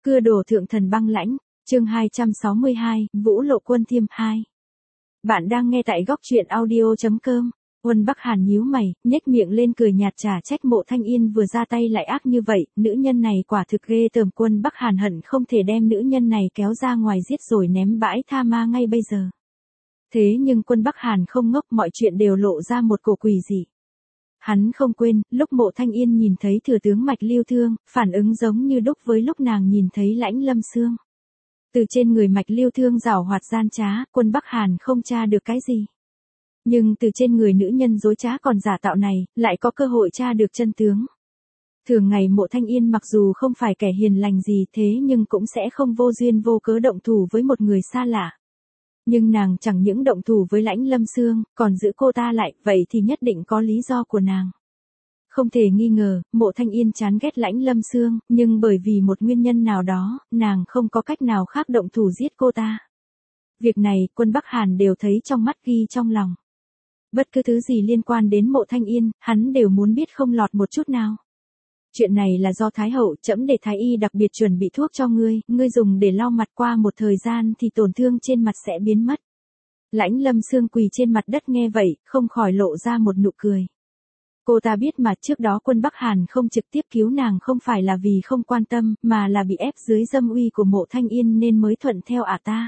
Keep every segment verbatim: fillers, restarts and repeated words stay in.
Cưa đổ thượng thần băng lãnh, chương hai trăm sáu mươi hai, Vũ Lộ Quân Thiêm hai. Bạn đang nghe tại góc truyện audio chấm com. Quân Bắc Hàn nhíu mày, nhếch miệng lên cười nhạt trả trách Mộ Thanh Yên vừa ra tay lại ác như vậy, nữ nhân này quả thực ghê tởm. Quân Bắc Hàn hận không thể đem nữ nhân này kéo ra ngoài giết rồi ném bãi tha ma ngay bây giờ. Thế nhưng Quân Bắc Hàn không ngốc, mọi chuyện đều lộ ra một cổ quỷ dị. Hắn không quên, lúc Mộ Thanh Yên nhìn thấy thừa tướng Mạch Lưu Thương, phản ứng giống như đúc với lúc nàng nhìn thấy Lãnh Lâm Xương. Từ trên người Mạch Lưu Thương giảo hoạt gian trá, Quân Bắc Hàn không tra được cái gì. Nhưng từ trên người nữ nhân dối trá còn giả tạo này, lại có cơ hội tra được chân tướng. Thường ngày Mộ Thanh Yên mặc dù không phải kẻ hiền lành gì thế nhưng cũng sẽ không vô duyên vô cớ động thủ với một người xa lạ. Nhưng nàng chẳng những động thủ với Lãnh Lâm Xương, còn giữ cô ta lại, vậy thì nhất định có lý do của nàng. Không thể nghi ngờ, Mộ Thanh Yên chán ghét Lãnh Lâm Xương, nhưng bởi vì một nguyên nhân nào đó, nàng không có cách nào khác động thủ giết cô ta. Việc này, Quân Bắc Hàn đều thấy trong mắt ghi trong lòng. Bất cứ thứ gì liên quan đến Mộ Thanh Yên, hắn đều muốn biết không lọt một chút nào. Chuyện này là do Thái Hậu trẫm để Thái Y đặc biệt chuẩn bị thuốc cho ngươi, ngươi dùng để lau mặt, qua một thời gian thì tổn thương trên mặt sẽ biến mất. Lãnh Lâm Xương quỳ trên mặt đất nghe vậy, không khỏi lộ ra một nụ cười. Cô ta biết mà trước đó Quân Bắc Hàn không trực tiếp cứu nàng không phải là vì không quan tâm, mà là bị ép dưới dâm uy của Mộ Thanh Yên nên mới thuận theo ả ta.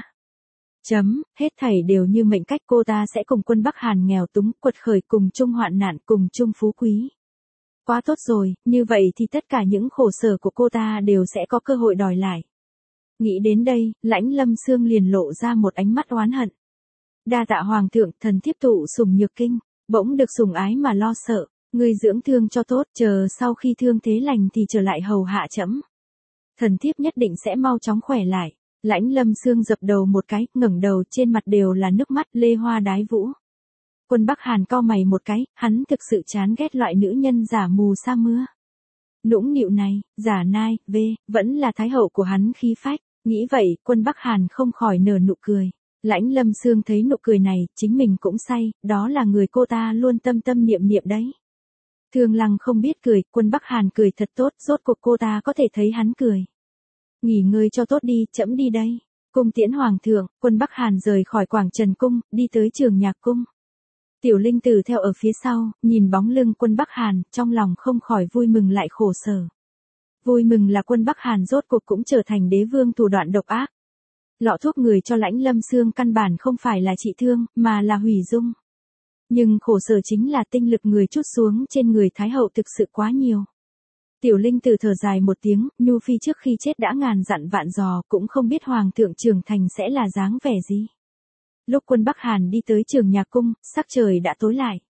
Chấm, hết thảy đều như mệnh cách, cô ta sẽ cùng Quân Bắc Hàn nghèo túng, quật khởi, cùng chung hoạn nạn, cùng chung phú quý. Quá tốt rồi, như vậy thì tất cả những khổ sở của cô ta đều sẽ có cơ hội đòi lại. Nghĩ đến đây, Lãnh Lâm Xương liền lộ ra một ánh mắt oán hận. Đa tạ hoàng thượng, thần thiếp tụ sủng nhược kinh, bỗng được sủng ái mà lo sợ, ngươi dưỡng thương cho tốt, chờ sau khi thương thế lành thì trở lại hầu hạ trẫm. Thần thiếp nhất định sẽ mau chóng khỏe lại. Lãnh Lâm Xương dập đầu một cái, ngẩng đầu, trên mặt đều là nước mắt, lê hoa đái vũ. Quân Bắc Hàn cau mày một cái, hắn thực sự chán ghét loại nữ nhân giả mù sa mưa. Nũng nịu này, giả nai, vê, vẫn là thái hậu của hắn khí phách. Nghĩ vậy, Quân Bắc Hàn không khỏi nở nụ cười. Lãnh Lâm Xương thấy nụ cười này, chính mình cũng say, đó là người cô ta luôn tâm tâm niệm niệm đấy. Thương Lăng không biết cười, Quân Bắc Hàn cười thật tốt, rốt cuộc cô ta có thể thấy hắn cười. Nghỉ ngơi cho tốt đi, trẫm đi đây. Cung tiễn hoàng thượng, Quân Bắc Hàn rời khỏi Quảng Trần Cung, đi tới Trường Nhạc Cung. Tiểu Linh Tử theo ở phía sau, nhìn bóng lưng Quân Bắc Hàn, trong lòng không khỏi vui mừng lại khổ sở. Vui mừng là Quân Bắc Hàn rốt cuộc cũng trở thành đế vương thủ đoạn độc ác. Lọ thuốc người cho Lãnh Lâm Xương căn bản không phải là trị thương, mà là hủy dung. Nhưng khổ sở chính là tinh lực người trút xuống trên người Thái Hậu thực sự quá nhiều. Tiểu Linh Tử thở dài một tiếng, Nhu Phi trước khi chết đã ngàn dặn vạn dò, cũng không biết Hoàng thượng trưởng thành sẽ là dáng vẻ gì. Lúc Quân Bắc Hàn đi tới Trường Nhạc Cung, sắc trời đã tối lại.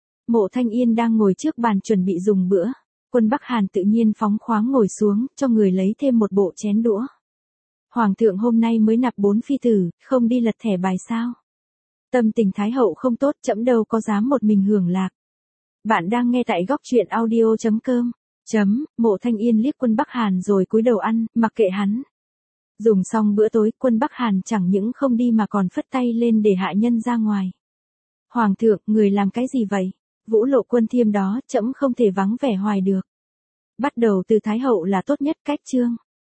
Mộ Thanh Yên đang ngồi trước bàn chuẩn bị dùng bữa. Quân Bắc Hàn tự nhiên phóng khoáng ngồi xuống, cho người lấy thêm một bộ chén đũa. Hoàng thượng hôm nay mới nạp bốn phi tử, không đi lật thẻ bài sao? Tâm tình Thái Hậu không tốt, trẫm đâu có dám một mình hưởng lạc. Bạn đang nghe tại góc truyện audio chấm com. Chấm, Mộ Thanh Yên liếc Quân Bắc Hàn rồi cúi đầu ăn, mặc kệ hắn. Dùng xong bữa tối, Quân Bắc Hàn chẳng những không đi mà còn phất tay lên để hạ nhân ra ngoài. Hoàng thượng, người làm cái gì vậy? Vũ Lộ Quân Thiêm đó, trẫm không thể vắng vẻ hoài được. Bắt đầu từ Thái Hậu là tốt nhất, cách chương.